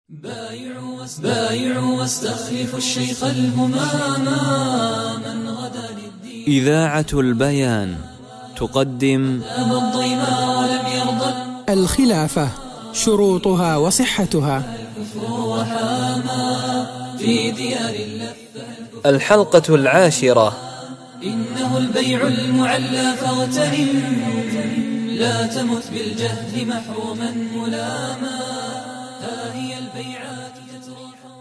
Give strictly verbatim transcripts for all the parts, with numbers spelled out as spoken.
بايعوا واستخلفوا الشيخ الهماما من غدا للدين. إذاعة البيان تقدم الضيما ولم يرضى الخلافة، شروطها وصحتها. وحاما في ديار اللذة الحلقة العاشرة. إنه البيع المعلى فاغتنم، لا تمت بالجهل محروما ملاما. ها هي البيعات تترافع.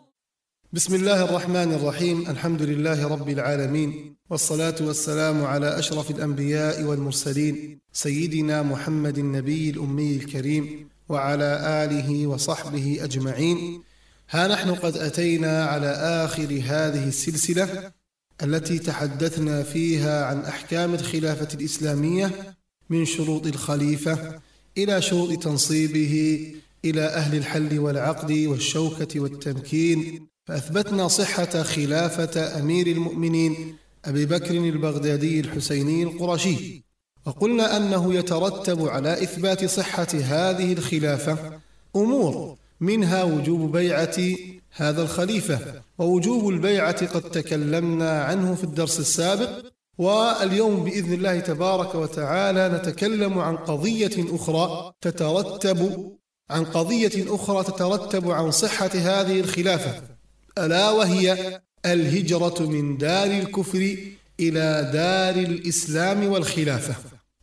بسم الله الرحمن الرحيم. الحمد لله رب العالمين، والصلاة والسلام على أشرف الأنبياء والمرسلين سيدنا محمد النبي الأمي الكريم وعلى آله وصحبه أجمعين. ها نحن قد أتينا على آخر هذه السلسلة التي تحدثنا فيها عن أحكام الخلافة الإسلامية، من شروط الخليفة إلى شروط تنصيبه، إلى أهل الحل والعقد والشوكة والتمكين. فأثبتنا صحة خلافة أمير المؤمنين أبي بكر البغدادي الحسيني القرشي، وقلنا أنه يترتب على إثبات صحة هذه الخلافة أمور، منها وجوب بيعة هذا الخليفة، ووجوب البيعة قد تكلمنا عنه في الدرس السابق. واليوم بإذن الله تبارك وتعالى نتكلم عن قضية أخرى تترتب عن قضية أخرى تترتب عن صحة هذه الخلافة، ألا وهي الهجرة من دار الكفر إلى دار الإسلام والخلافة.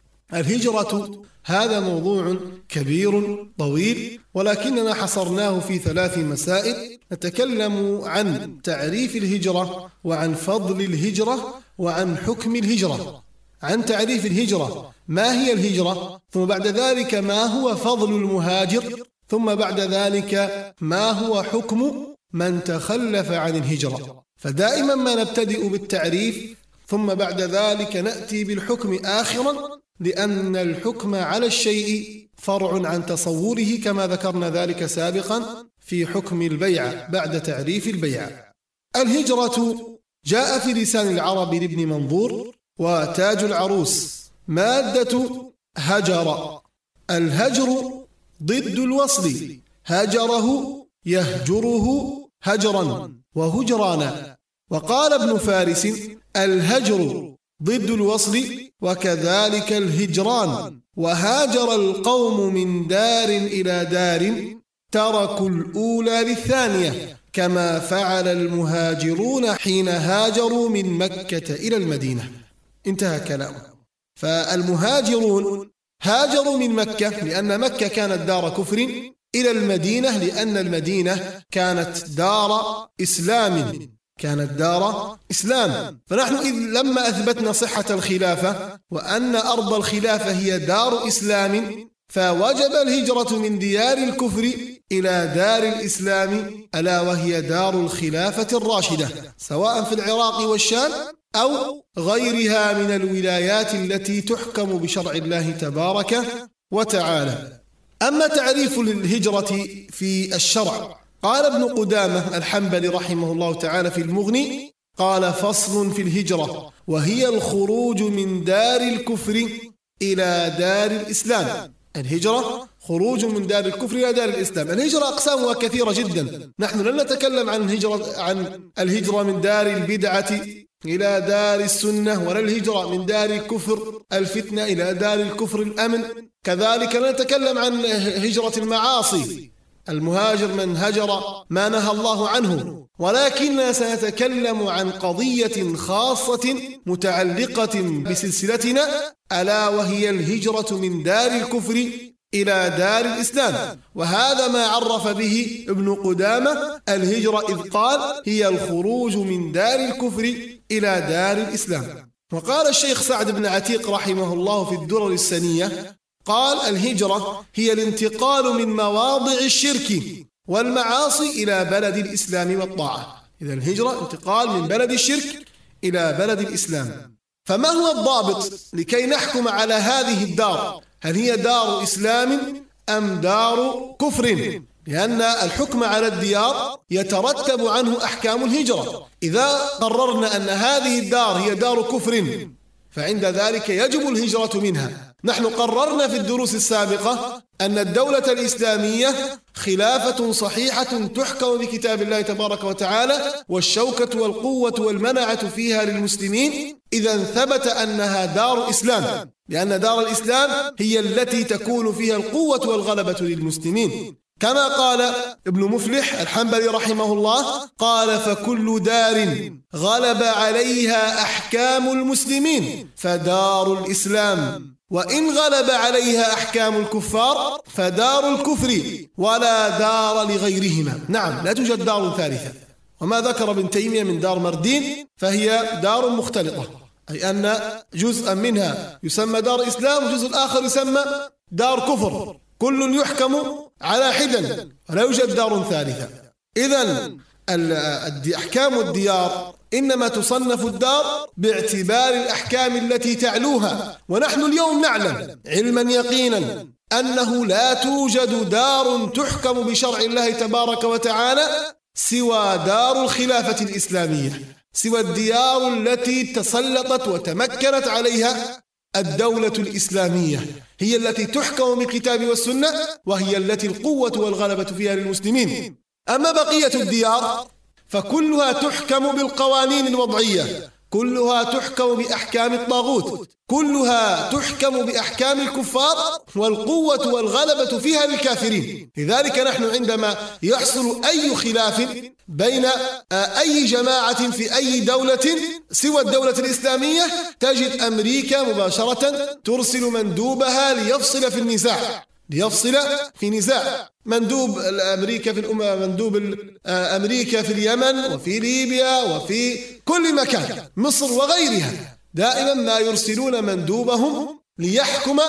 الهجرة هذا موضوع كبير طويل، ولكننا حصرناه في ثلاث مسائل. نتكلم عن تعريف الهجرة، وعن فضل الهجرة، وعن حكم الهجرة. عن تعريف الهجرة، ما هي الهجرة؟ ثم بعد ذلك ما هو فضل المهاجر؟ ثم بعد ذلك ما هو حكم من تخلف عن الهجرة؟ فدائما ما نبتدئ بالتعريف ثم بعد ذلك نأتي بالحكم آخرا، لأن الحكم على الشيء فرع عن تصوره، كما ذكرنا ذلك سابقا في حكم البيعة بعد تعريف البيعة. الهجرة جاء في لسان العرب لابن منظور، وتاج العروس مادة هجر. الهجر ضد الوصل، هجره يهجره هجرا وهجرانا. وقال ابن فارس: الهجر ضد الوصل وكذلك الهجران، وهاجر القوم من دار إلى دار، تركوا الأولى للثانية، كما فعل المهاجرون حين هاجروا من مكة إلى المدينة. انتهى كلامه. فالمهاجرون هاجروا من مكة لأن مكة كانت دار كفر إلى المدينة لأن المدينة كانت دار إسلام كانت دار إسلام. فنحن إذ لما أثبتنا صحة الخلافة وأن أرض الخلافة هي دار إسلام، فوجب الهجرة من ديار الكفر إلى دار الإسلام، ألا وهي دار الخلافة الراشدة، سواء في العراق والشام أو غيرها من الولايات التي تحكم بشرع الله تبارك وتعالى. أما تعريف الهجرة في الشرع، قال ابن قدامة الحنبلي رحمه الله تعالى في المغني، قال: فصل في الهجرة، وهي الخروج من دار الكفر إلى دار الإسلام. الهجرة خروج من دار الكفر إلى دار الإسلام. الهجرة أقسامها كثيرة جدا، نحن لن نتكلم عن الهجرة عن الهجرة من دار البدعة إلى دار السنة، ولا الهجرة من دار الكفر الفتنة إلى دار الكفر الأمن. كذلك لا نتكلم عن هجرة المعاصي، المهاجر من هجر ما نهى الله عنه، ولكننا سنتكلم عن قضية خاصة متعلقة بسلسلتنا، ألا وهي الهجرة من دار الكفر إلى دار الإسلام. وهذا ما عرف به ابن قدامة الهجرة، إذ قال: هي الخروج من دار الكفر إلى دار الإسلام. وقال الشيخ سعد بن عتيق رحمه الله في الدرر السنية، قال: الهجرة هي الانتقال من مواضع الشرك والمعاصي إلى بلد الإسلام والطاعة. إذا الهجرة انتقال من بلد الشرك إلى بلد الإسلام. فما هو الضابط لكي نحكم على هذه الدار؟ هل هي دار إسلام أم دار كفر؟ لأن الحكم على الديار يترتب عنه أحكام الهجرة. إذا قررنا أن هذه الدار هي دار كفر، فعند ذلك يجب الهجرة منها. نحن قررنا في الدروس السابقة أن الدولة الإسلامية خلافة صحيحة تحكم بكتاب الله تبارك وتعالى، والشوكة والقوة والمنعة فيها للمسلمين إذا ثبت أنها دار إسلام، لأن دار الإسلام هي التي تكون فيها القوة والغلبة للمسلمين، كما قال ابن مفلح الحنبلي رحمه الله قال: فكل دار غلب عليها أحكام المسلمين فدار الإسلام، وإن غلب عليها أحكام الكفار فدار الكفر ولا دار لغيرهما. نعم، لا توجد دار ثالثة. وما ذكر ابن تيمية من دار مردين فهي دار مختلطة، أي أن جزءا منها يسمى دار إسلام والجزء الآخر يسمى دار كفر، كل يحكم على حدا ولا يوجد دار ثالثة. إذن أحكام الديار إنما تصنف الدار باعتبار الأحكام التي تعلوها، ونحن اليوم نعلم علما يقينا أنه لا توجد دار تحكم بشرع الله تبارك وتعالى سوى دار الخلافة الإسلامية، سوى الديار التي تسلطت وتمكنت عليها الدولة الإسلامية، هي التي تحكم بالكتاب والسنة، وهي التي القوة والغلبة فيها للمسلمين. أما بقية الديار فكلها تحكم بالقوانين الوضعية، كلها تحكم بأحكام الطاغوت، كلها تحكم بأحكام الكفار، والقوة والغلبة فيها للكافرين. لذلك نحن عندما يحصل أي خلاف بين أي جماعة في أي دولة سوى الدولة الإسلامية تجد أمريكا مباشرة ترسل مندوبها ليفصل في النزاع ليفصل في نزاع مندوب أمريكا في الأمة، مندوب أمريكا في اليمن وفي ليبيا وفي كل مكان، مصر وغيرها، دائما ما يرسلون مندوبهم ليحكم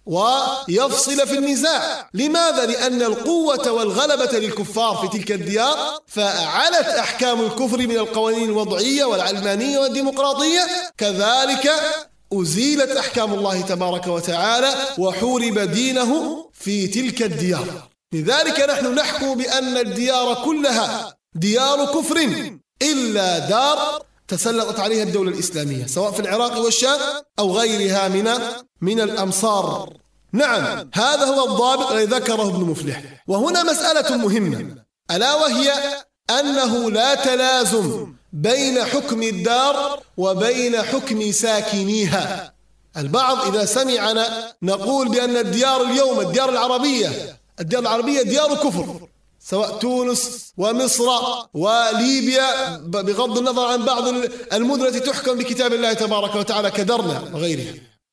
ويفصل في النزاع. لماذا؟ لأن القوة والغلبة للكفار في تلك الديار فعلت أحكام الكفر من القوانين الوضعية والعلمانية والديمقراطية، كذلك أزيلت أحكام الله تبارك وتعالى وحورب دينه في تلك الديار. لذلك نحن نحكم بأن الديار كلها ديار كفر إلا دار تسلطت عليها الدولة الإسلامية، سواء في العراق والشام أو غيرها من من الأمصار. نعم، هذا هو الضابط الذي ذكره ابن مفلح. وهنا مسألة مهمة، ألا وهي أنه لا تلازم بين حكم الدار وبين حكم ساكنيها. البعض إذا سمعنا نقول بأن الديار اليوم الديار العربية الديار العربية ديار كفر، سواء تونس ومصر وليبيا بغض النظر عن بعض المدن التي تحكم بكتاب الله تبارك وتعالى كدرنا وغيرها.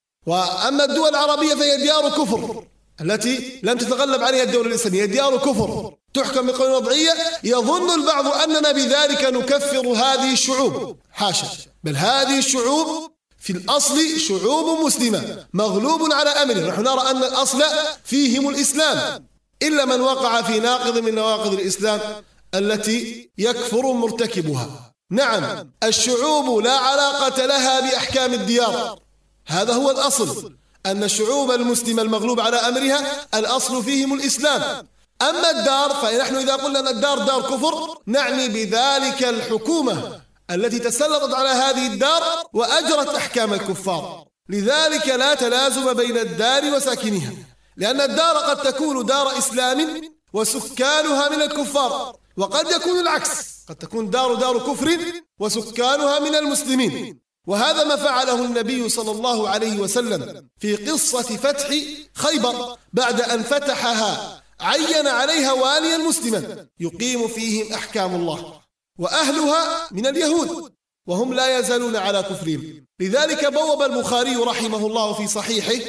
وأما الدول العربية فهي ديار كفر التي لم تتغلب عليها الدولة الإسلامية، ديار كفر تحكم بقوانين وضعية. يظن البعض أننا بذلك نكفر هذه الشعوب، حاشا، بل هذه الشعوب في الأصل شعوب مسلمة مغلوب على أمره. نحن نرى أن الأصل فيهم الإسلام، إلا من وقع في ناقض من نواقض الإسلام التي يكفر مرتكبها. نعم، الشعوب لا علاقة لها بأحكام الديار، هذا هو الأصل، أن الشعوب المسلمة المغلوب على أمرها الأصل فيهم الإسلام. أما الدار فنحن إذا قلنا أن الدار دار كفر نعني بذلك الحكومة التي تسلطت على هذه الدار وأجرت أحكام الكفار. لذلك لا تلازم بين الدار وساكنها، لأن الدار قد تكون دار إسلام وسكانها من الكفار، وقد يكون العكس، قد تكون دار دار كفر وسكانها من المسلمين. وهذا ما فعله النبي صلى الله عليه وسلم في قصة فتح خيبر. بعد أن فتحها عين عليها واليا مسلما يقيم فيهم أحكام الله، وأهلها من اليهود وهم لا يزالون على كفرهم. لذلك بوب البخاري رحمه الله في صحيحه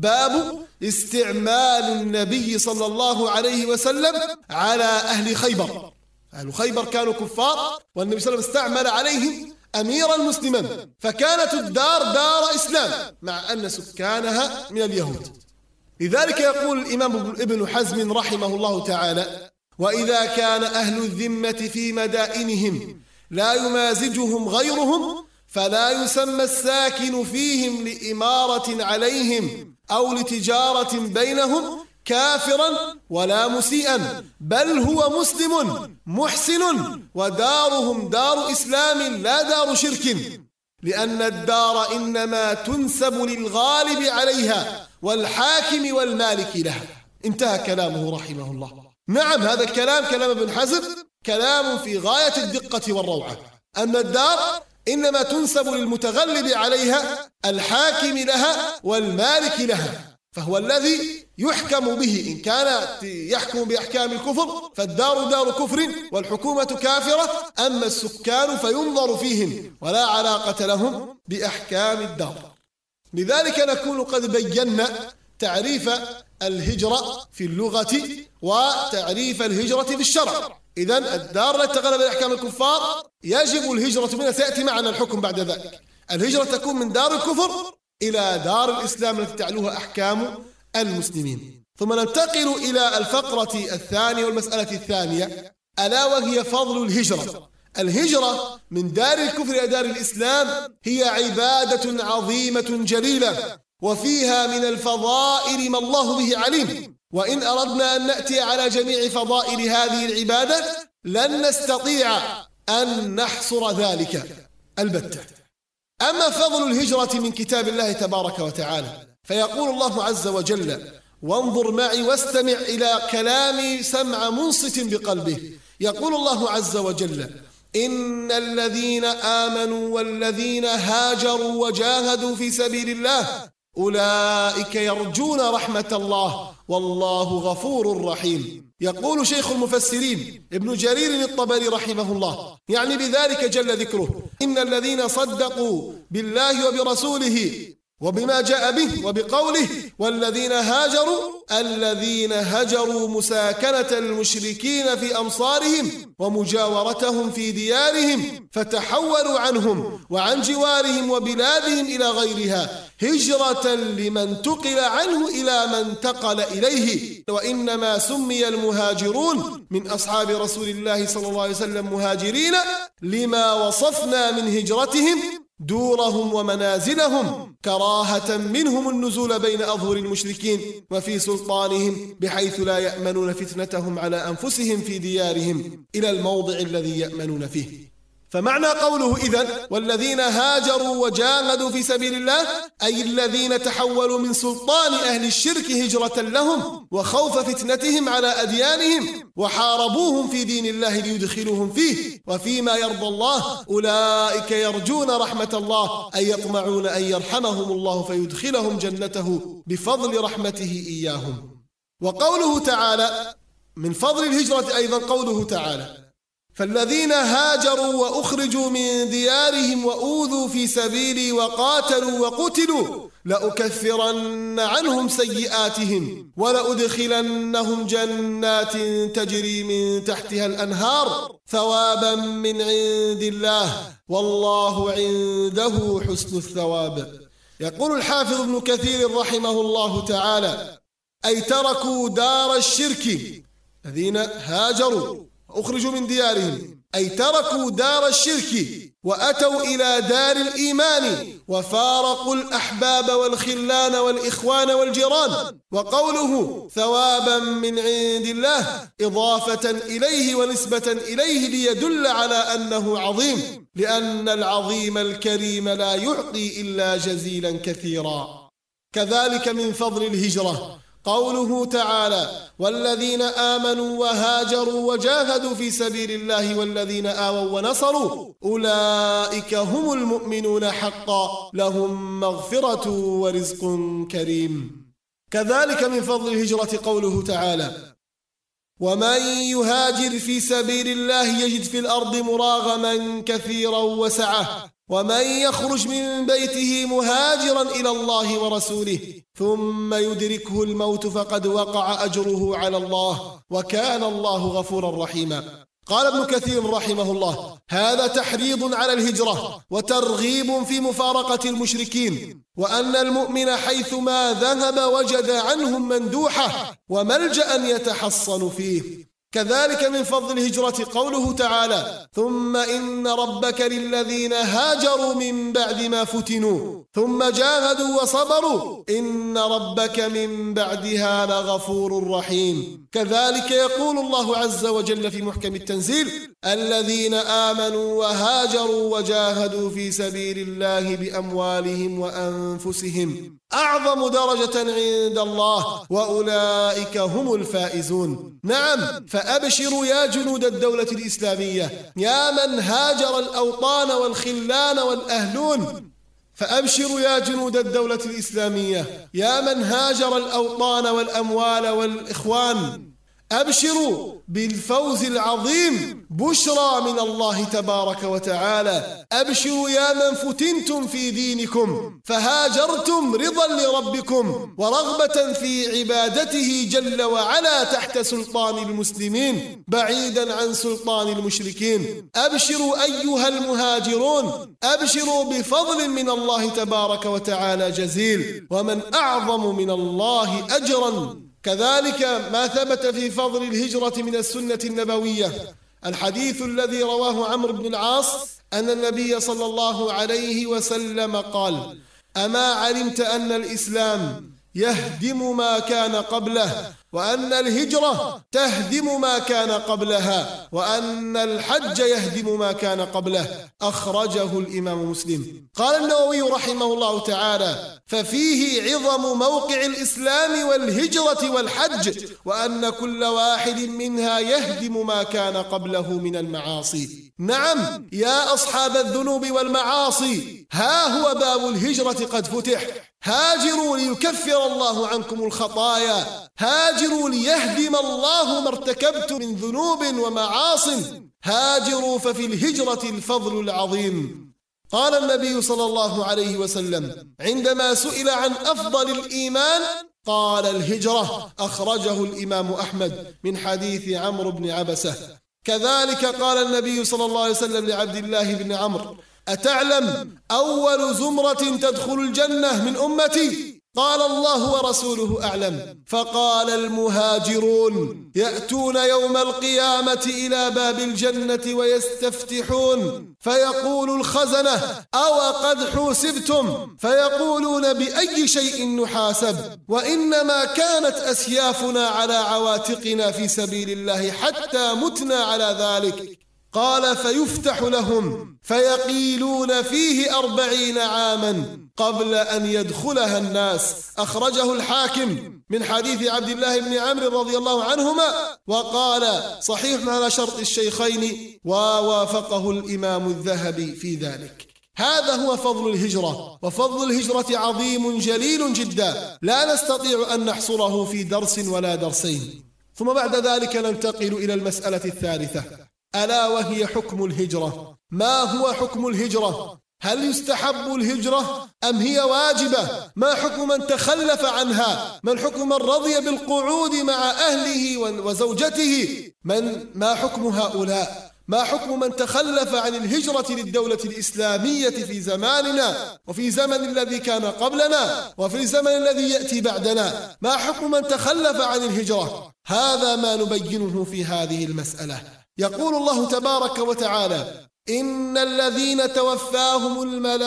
باب استعمال النبي صلى الله عليه وسلم على أهل خيبر. أهل خيبر كانوا كفار، والنبي صلى الله عليه وسلم استعمل عليهم أميرا مسلما، فكانت الدار دار إسلام مع أن سكانها من اليهود. لذلك يقول الإمام ابن حزم رحمه الله تعالى: وإذا كان أهل الذمة في مدائنهم لا يمازجهم غيرهم فلا يسمى الساكن فيهم لإمارة عليهم أو لتجارة بينهم كافرا ولا مسيئا، بل هو مسلم محسن ودارهم دار إسلام لا دار شرك. لأن الدار إنما تنسب للغالب عليها والحاكم والمالك لها. انتهى كلامه رحمه الله. نعم، هذا الكلام كلام ابن حزم كلام في غاية الدقة والروعة، أن الدار إنما تنسب للمتغلب عليها الحاكم لها والمالك لها، فهو الذي يحكم به. إن كان يحكم بأحكام الكفر فالدار دار كفر والحكومة كافرة، أما السكان فينظر فيهم ولا علاقة لهم بأحكام الدار. لذلك نكون قد بينا تعريف الهجرة في اللغة وتعريف الهجرة في الشرع. إذن الدار التي تغلب أحكام الكفار يجب الهجرة منها، سيأتي معنا الحكم بعد ذلك. الهجرة تكون من دار الكفر إلى دار الإسلام التي تعلوها أحكام المسلمين. ثم ننتقل إلى الفقرة الثانية والمسألة الثانية، ألا وهي فضل الهجرة. الهجرة من دار الكفر إلى دار الإسلام هي عبادة عظيمة جليلة، وفيها من الفضائل ما الله به عليم. وإن أردنا أن نأتي على جميع فضائل هذه العبادة لن نستطيع أن نحصر ذلك البتة. أما فضل الهجرة من كتاب الله تبارك وتعالى فيقول الله عز وجل: وانظر معي واستمع إلى كلامي سمع منصت بقلبه. يقول الله عز وجل: إن الذين آمنوا والذين هاجروا وجاهدوا في سبيل الله أولئك يرجون رحمة الله والله غفور رحيم. يقول شيخ المفسرين ابن جرير الطبري رحمه الله، يعني بذلك جل ذكره: إن الذين صدقوا بالله وبرسوله وبما جاء به وبقوله والذين هاجروا، الذين هجروا مساكنة المشركين في أمصارهم ومجاورتهم في ديارهم فتحولوا عنهم وعن جوارهم وبلادهم إلى غيرها هجرة لمن انتقل عنه إلى من انتقل إليه. وإنما سمي المهاجرون من أصحاب رسول الله صلى الله عليه وسلم مهاجرين لما وصفنا من هجرتهم دورهم ومنازلهم، كراهة منهم النزول بين أظهر المشركين وفي سلطانهم بحيث لا يأمنون فتنتهم على أنفسهم في ديارهم إلى الموضع الذي يأمنون فيه. فمعنى قوله إذن والذين هاجروا وجاهدوا في سبيل الله أي الذين تحولوا من سلطان أهل الشرك هجرة لهم وخوف فتنتهم على أديانهم وحاربوهم في دين الله ليدخلوهم فيه وفيما يرضى الله، أولئك يرجون رحمة الله أي يطمعون أن يرحمهم الله فيدخلهم جنته بفضل رحمته إياهم. وقوله تعالى من فضل الهجرة أيضا قوله تعالى: فالذين هاجروا وأخرجوا من ديارهم وأوذوا في سبيلي وقاتلوا وقتلوا لأكفرن عنهم سيئاتهم ولأدخلنهم جنات تجري من تحتها الأنهار ثوابا من عند الله والله عنده حسن الثواب. يقول الحافظ ابن كثير رحمه الله تعالى: أي تركوا دار الشرك الذين هاجروا أخرجوا من ديارهم، أي تركوا دار الشرك وأتوا إلى دار الإيمان وفارقوا الأحباب والخلان والإخوان والجيران. وقوله ثوابا من عند الله إضافة إليه ونسبة إليه ليدل على أنه عظيم، لأن العظيم الكريم لا يعطي إلا جزيلا كثيرا. كذلك من فضل الهجرة قوله تعالى: والذين آمنوا وهاجروا وجاهدوا في سبيل الله والذين آووا ونصروا أولئك هم المؤمنون حقا لهم مغفرة ورزق كريم. كذلك من فضل الهجرة قوله تعالى: ومن يهاجر في سبيل الله يجد في الأرض مراغما كثيرا وسعة ومن يخرج من بيته مهاجرا إلى الله ورسوله ثم يدركه الموت فقد وقع أجره على الله وكان الله غفورا رحيما. قال ابن كثير رحمه الله: هذا تحريض على الهجرة وترغيب في مفارقة المشركين، وأن المؤمن حيثما ذهب وجد عنهم مندوحة وملجأ يتحصن فيه. كذلك من فضل الهجرة قوله تعالى: ثم إن ربك للذين هاجروا من بعد ما فتنوا ثم جاهدوا وصبروا إن ربك من بعدها لغفور رحيم. كذلك يقول الله عز وجل في محكم التنزيل: الذين آمنوا وهاجروا وجاهدوا في سبيل الله بأموالهم وأنفسهم أعظم درجة عند الله وأولئك هم الفائزون. نعم، فأبشروا يا جنود الدولة الإسلامية، يا من هاجر الأوطان والخلان والأهلون، فأبشروا يا جنود الدولة الإسلامية، يا من هاجر الأوطان والأموال والإخوان، أبشروا بالفوز العظيم، بشرى من الله تبارك وتعالى. أبشروا يا من فتنتم في دينكم فهاجرتم رضا لربكم ورغبة في عبادته جل وعلا تحت سلطان المسلمين بعيدا عن سلطان المشركين. أبشروا أيها المهاجرون، أبشروا بفضل من الله تبارك وتعالى جزيل، ومن أعظم من الله أجرا. كذلك ما ثبت في فضل الهجرة من السنة النبوية، الحديث الذي رواه عمرو بن العاص أن النبي صلى الله عليه وسلم قال: أما علمت أن الإسلام يهدم ما كان قبله، وأن الهجرة تهدم ما كان قبلها، وأن الحج يهدم ما كان قبله. أخرجه الإمام مسلم. قال النووي رحمه الله تعالى: ففيه عظم موقع الإسلام والهجرة والحج، وأن كل واحد منها يهدم ما كان قبله من المعاصي. نعم يا أصحاب الذنوب والمعاصي، ها هو باب الهجرة قد فتح. هاجروا ليكفر الله عنكم الخطايا، هاجروا ليهدم الله ما ارتكبتم من ذنوب ومعاصٍ، هاجروا ففي الهجرة الفضل العظيم. قال النبي صلى الله عليه وسلم عندما سئل عن أفضل الإيمان قال: الهجرة. أخرجه الإمام أحمد من حديث عمرو بن عبسة. كذلك قال النبي صلى الله عليه وسلم لعبد الله بن عمرو: أتعلم أول زمرة تدخل الجنة من أمتي؟ قال: الله ورسوله أعلم. فقال: المهاجرون يأتون يوم القيامة إلى باب الجنة ويستفتحون، فيقول الخزنة: أو قد حوسبتم؟ فيقولون: بأي شيء نحاسب؟ وإنما كانت أسيافنا على عواتقنا في سبيل الله حتى متنا على ذلك. قال: فيفتح لهم فيقيلون فيه أربعين عاما قبل أن يدخلها الناس. أخرجه الحاكم من حديث عبد الله بن عمرو رضي الله عنهما، وقال: صحيح على شرط الشيخين، ووافقه الإمام الذهبي في ذلك. هذا هو فضل الهجرة، وفضل الهجرة عظيم جليل جدا، لا نستطيع أن نحصره في درس ولا درسين. ثم بعد ذلك ننتقل إلى المسألة الثالثة، ألا وهي حكم الهجرة. ما هو حكم الهجرة؟ هل يستحب الهجرة أم هي واجبة؟ ما حكم من تخلف عنها؟ ما الحكم من رضي بالقعود مع أهله وزوجته؟ من ما حكم هؤلاء؟ ما حكم من تخلف عن الهجرة للدولة الإسلامية في زماننا وفي زمن الذي كان قبلنا وفي الزمن الذي يأتي بعدنا؟ ما حكم من تخلف عن الهجرة؟ هذا ما نبينه في هذه المسألة. يقول الله تبارك وتعالى: إن الذين توفاهم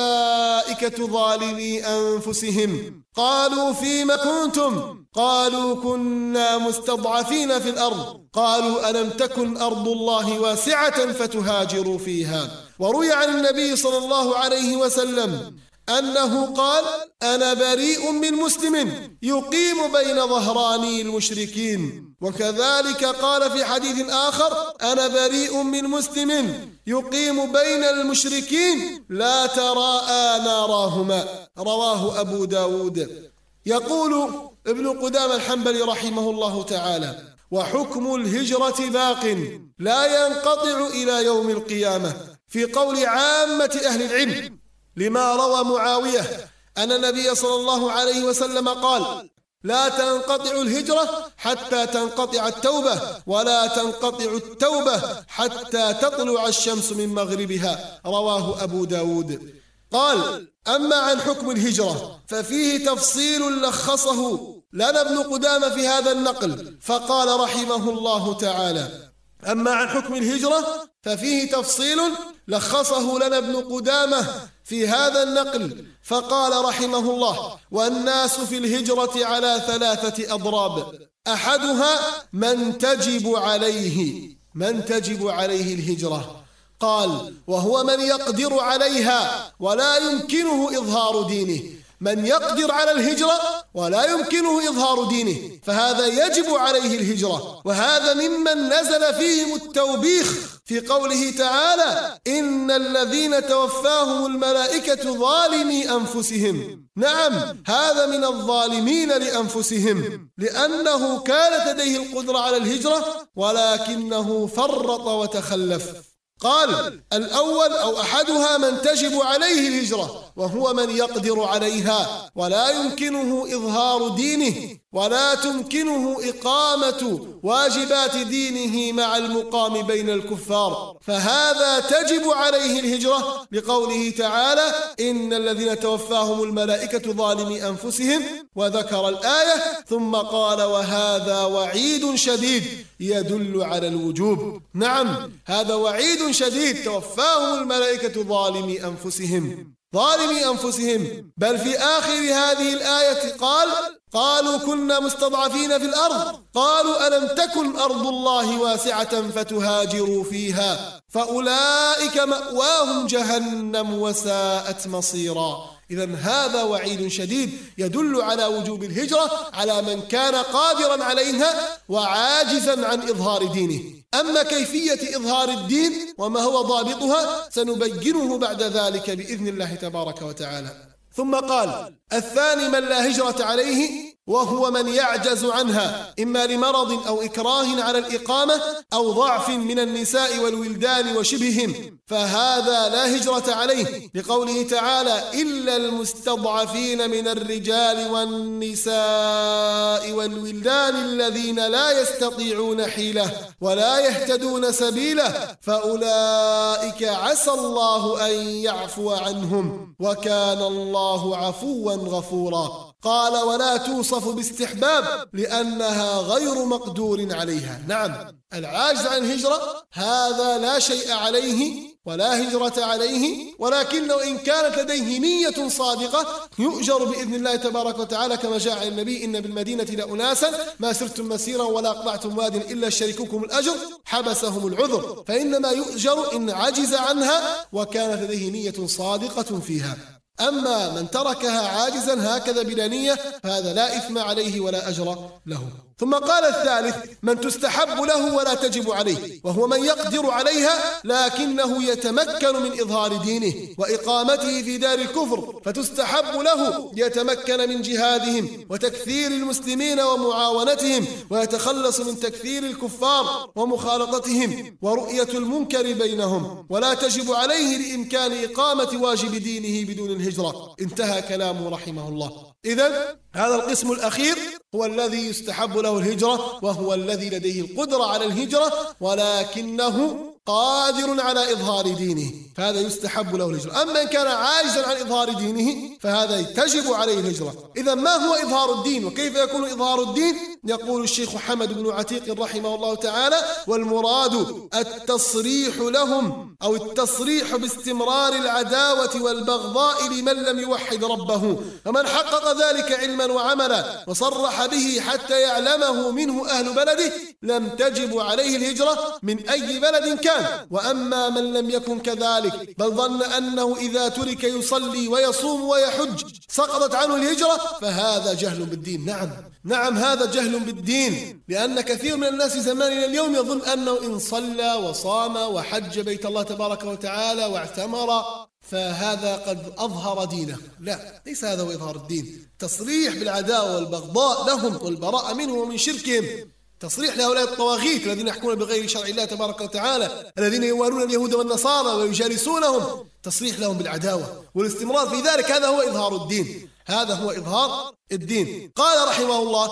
الملائكة ظالمي أنفسهم قالوا فيم كنتم؟ قالوا كنا مستضعفين في الأرض. قالوا ألم تكن أرض الله واسعة فتهاجروا فيها. وروي عن النبي صلى الله عليه وسلم أنه قال: أنا بريء من مسلم يقيم بين ظهراني المشركين. وكذلك قال في حديث آخر: أنا بريء من مسلم يقيم بين المشركين لا تراءى ناراهما. رواه أبو داود. يقول ابن قدامة الحنبلي رحمه الله تعالى: وحكم الهجرة باق لا ينقطع إلى يوم القيامة، في قول عامة أهل العلم، لما روى معاوية أن النبي صلى الله عليه وسلم قال: لا تنقطع الهجرة حتى تنقطع التوبة، ولا تنقطع التوبة حتى تطلع الشمس من مغربها. رواه أبو داود. قال: أما عن حكم الهجرة ففيه تفصيل لخصه لنا ابن قدامة في هذا النقل فقال رحمه الله تعالى: أما عن حكم الهجرة ففيه تفصيل لخصه لنا ابن قدامة في هذا النقل فقال رحمه الله: والناس في الهجرة على ثلاثة أضراب، أحدها من تجب عليه من تجب عليه الهجرة، قال: وهو من يقدر عليها ولا يمكنه إظهار دينه. من يقدر على الهجرة ولا يمكنه إظهار دينه فهذا يجب عليه الهجرة، وهذا ممن نزل فيهم التوبيخ في قوله تعالى: إن الذين توفاهم الملائكة ظالمي أنفسهم. نعم، هذا من الظالمين لأنفسهم، لأنه كانت لديه القدرة على الهجرة ولكنه فرط وتخلف. قال: الأول أو أحدها من تجب عليه الهجرة، وهو من يقدر عليها ولا يمكنه إظهار دينه ولا تمكنه إقامة واجبات دينه مع المقام بين الكفار، فهذا تجب عليه الهجرة لقوله تعالى: إن الذين توفاهم الملائكة ظالمي أنفسهم، وذكر الآية ثم قال: وهذا وعيد شديد يدل على الوجوب. نعم، هذا وعيد شديد، توفاهم الملائكة ظالمي أنفسهم ظالمي أنفسهم. بل في آخر هذه الآية قال: قالوا كنا مستضعفين في الأرض قالوا ألم تكن أرض الله واسعة فتهاجروا فيها فأولئك مأواهم جهنم وساءت مصيرا. إذن هذا وعيد شديد يدل على وجوب الهجرة على من كان قادرا عليها وعاجزا عن إظهار دينه. أما كيفية إظهار الدين وما هو ضابطها سنبينه بعد ذلك بإذن الله تبارك وتعالى. ثم قال: الثاني من لا هجرة عليه، وهو من يعجز عنها إما لمرض أو إكراه على الإقامة أو ضعف من النساء والولدان وشبههم، فهذا لا هجرة عليه لقوله تعالى: إلا المستضعفين من الرجال والنساء والولدان الذين لا يستطيعون حيلة ولا يهتدون سبيله فأولئك عسى الله أن يعفو عنهم وكان الله عفوا غفورا. قال: ولا توصف باستحباب لأنها غير مقدور عليها. نعم، العاجز عن الهجرة هذا لا شيء عليه ولا هجرة عليه، ولكنه إن كانت لديه نية صادقة يؤجر بإذن الله تبارك وتعالى، كما جاء عن النبي: إن بالمدينة لأناسا ما سرتم مسيرا ولا أقطعتم واد إلا شرككم الأجر حبسهم العذر، فإنما يؤجر إن عجز عنها وكانت لديه نية صادقة فيها. أما من تركها عاجزا هكذا بلا نية فهذا لا إثم عليه ولا أجر له. ثم قال: الثالث من تستحب له ولا تجب عليه، وهو من يقدر عليها لكنه يتمكن من إظهار دينه وإقامته في دار الكفر، فتستحب له يتمكن من جهادهم وتكثير المسلمين ومعاونتهم ويتخلص من تكثير الكفار ومخالطتهم ورؤية المنكر بينهم، ولا تجب عليه لإمكان إقامة واجب دينه بدون الهجرة. انتهى كلامه رحمه الله. إذن هذا القسم الأخير هو الذي يستحب له الهجرة، وهو الذي لديه القدرة على الهجرة ولكنه قادر على إظهار دينه، فهذا يستحب له الهجرة. أما إن كان عاجزا عن إظهار دينه فهذا تجب عليه الهجرة. إذا ما هو إظهار الدين وكيف يكون إظهار الدين؟ يقول الشيخ حمد بن عتيق رحمه الله تعالى: والمراد التصريح لهم أو التصريح باستمرار العداوة والبغضاء لمن لم يوحد ربه، فمن حقق ذلك علما وعملا وصرح به حتى يعلمه منه أهل بلده لم تجب عليه الهجرة من أي بلد كان. وأما من لم يكن كذلك بل ظن أنه إذا ترك يصلي ويصوم ويحج سقطت عنه الهجرة فهذا جهل بالدين. نعم نعم هذا جهل بالدين، لأن كثير من الناس زماننا اليوم يظن أنه إن صلى وصام وحج بيت الله تبارك وتعالى واعتمر فهذا قد أظهر دينه. لا، ليس هذا هو إظهار الدين. تصريح بالعداوة والبغضاء لهم والبراءة منهم ومن شركهم، تصريح لهؤلاء الطواغيت الذين يحكمون بغير شرع الله تبارك وتعالى، الذين يوالون اليهود والنصارى ويجالسونهم، تصريح لهم بالعداوة والاستمرار في ذلك، هذا هو إظهار الدين، هذا هو إظهار الدين. قال رحمه الله: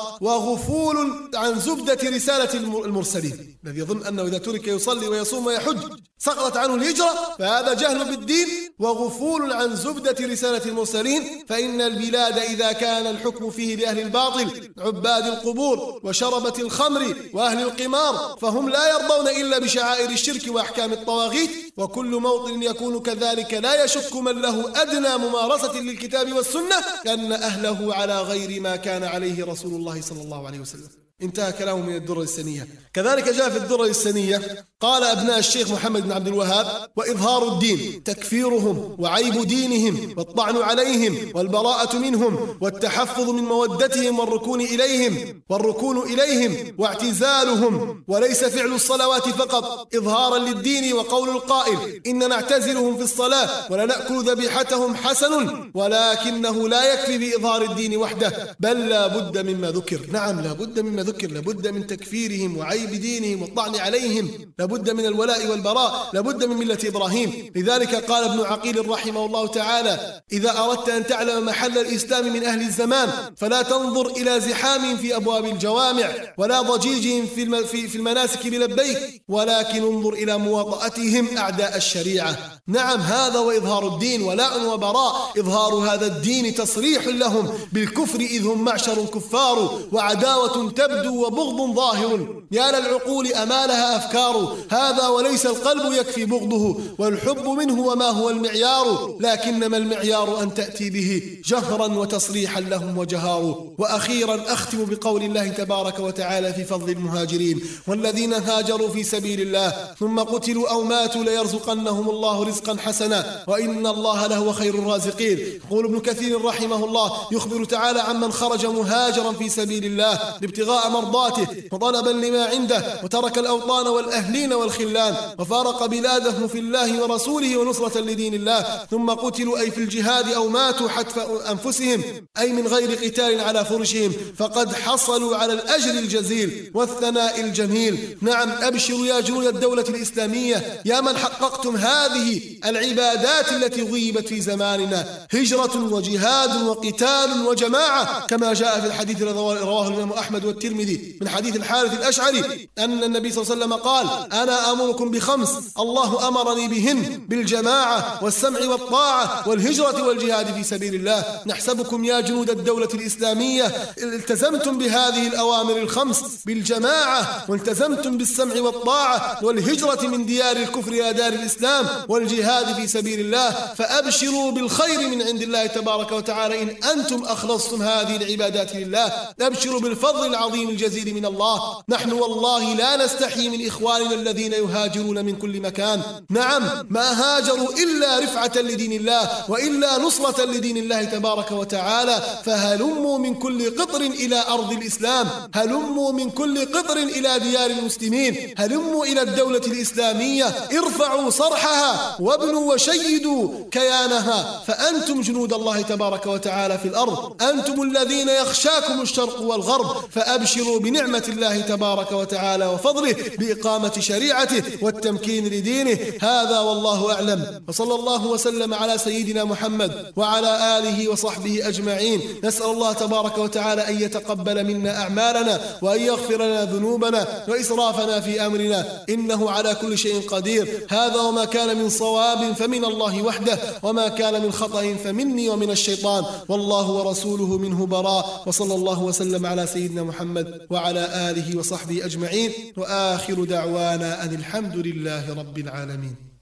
وغفول عن زبدة رسالة المرسلين. الذي يظن أنه إذا ترك يصلي ويصوم ويحج سقطت عنه الهجرة فهذا جهل بالدين. وغفول عن زبدة رسالة المرسلين، فإن البلاد إذا كان الحكم فيه لأهل الباطل عباد القبور وشربة الخمر وأهل القمار، فهم لا يرضون إلا بشعائر الشرك وأحكام الطواغيت. وكل موطن يكون كذلك لا يشك من له أدنى ممارسة للكتاب والسنة أن أهله على غير ما كان عليه رسول الله صلى الله عليه وسلم. انتهى كلامه من الدرة السنية. كذلك جاء في الدرة السنية قال أبناء الشيخ محمد بن عبد الوهاب: وإظهار الدين تكفيرهم وعيب دينهم والطعن عليهم والبراءة منهم والتحفظ من مودتهم والركون إليهم والركون إليهم واعتزالهم، وليس فعل الصلوات فقط إظهارا للدين وقول القائل إن نعتزلهم في الصلاة ولا نأكل ذبيحتهم حسن، ولكنه لا يكفي بإظهار الدين وحده، بل لا بد مما ذكر. نعم لا بد مما ذكر، لابد من تكفيرهم وعيب دينهم والطعن عليهم، لابد من الولاء والبراء، لابد من ملة إبراهيم. لذلك قال ابن عقيل رحمه الله تعالى: إذا أردت أن تعلم محل الإسلام من أهل الزمان فلا تنظر إلى زحامهم في أبواب الجوامع ولا ضجيجهم في في المناسك بلبيك، ولكن انظر إلى مواطأتهم أعداء الشريعة. نعم هذا وإظهار الدين، ولاء وبراء. إظهار هذا الدين تصريح لهم بالكفر إذ هم معشر كفار، وعداوة تبدو وبغض ظاهر، يا للعقول أمالها أفكار. هذا وليس القلب يكفي بغضه والحب منه، وما هو المعيار؟ لكنما المعيار أن تأتي به جهرا وتصريحا لهم وجهار. وأخيرا أختم بقول الله تبارك وتعالى في فضل المهاجرين: والذين هاجروا في سبيل الله ثم قتلوا أو ماتوا ليرزقنهم الله رزقا حسنا وإن الله لهو خير الرازقين. يقول ابن كثير رحمه الله: يخبر تعالى عمن خرج مهاجرا في سبيل الله ابتغاء مرضاته وطلبا لما عنده، وترك الأوطان والأهلين والخلان وفارق بلاده في الله ورسوله ونصرة لدين الله، ثم قتلوا أي في الجهاد أو ماتوا حتف أنفسهم أي من غير قتال على فرشهم، فقد حصلوا على الأجر الجزيل والثناء الجميل. نعم أبشروا يا جنود الدولة الإسلامية، يا من حققتم هذه العبادات التي غيبت في زماننا: هجرة وجهاد وقتال وجماعة، كما جاء في الحديث رواه الإمام أحمد والترمذي من حديث الحارث الأشعري أن النبي صلى الله عليه وسلم قال: أنا أمركم بخمس الله أمرني بهن: بالجماعة والسمع والطاعة والهجرة والجهاد في سبيل الله. نحسبكم يا جنود الدولة الإسلامية التزمتم بهذه الأوامر الخمس بالجماعة، والتزمتم بالسمع والطاعة والهجرة من ديار الكفر إلى دار الإسلام والجهاد في سبيل الله، فأبشروا بالخير من عند الله تبارك وتعالى إن أنتم أخلصتم هذه العبادات لله. أبشروا بالفضل العظيم الجزيل من الله. نحن والله لا نستحي من إخواننا الذين يهاجرون من كل مكان. نعم ما هاجروا إلا رفعة لدين الله وإلا نصرة لدين الله تبارك وتعالى. فهلموا من كل قطر إلى أرض الإسلام، هلموا من كل قطر إلى ديار المسلمين، هلموا إلى الدولة الإسلامية، ارفعوا صرحها وابنوا وشيدوا كيانها، فأنتم جنود الله تبارك وتعالى في الأرض، أنتم الذين يخشاكم الشرق والغرب. فأبشروا بنعمة الله تبارك وتعالى وفضله بإقامة شريعته والتمكين لدينه. هذا والله أعلم، وصلى الله وسلم على سيدنا محمد وعلى آله وصحبه أجمعين. نسأل الله تبارك وتعالى أن يتقبل منا أعمالنا وأن يغفر لنا ذنوبنا وإسرافنا في أمرنا، إنه على كل شيء قدير. هذا وما كان من صواب فمن الله وحده، وما كان من خطأ فمني ومن الشيطان، والله ورسوله منه براء. وصلى الله وسلم على سيدنا محمد وعلى آله وصحبه أجمعين، وآخر دعوانا أن الحمد لله رب العالمين.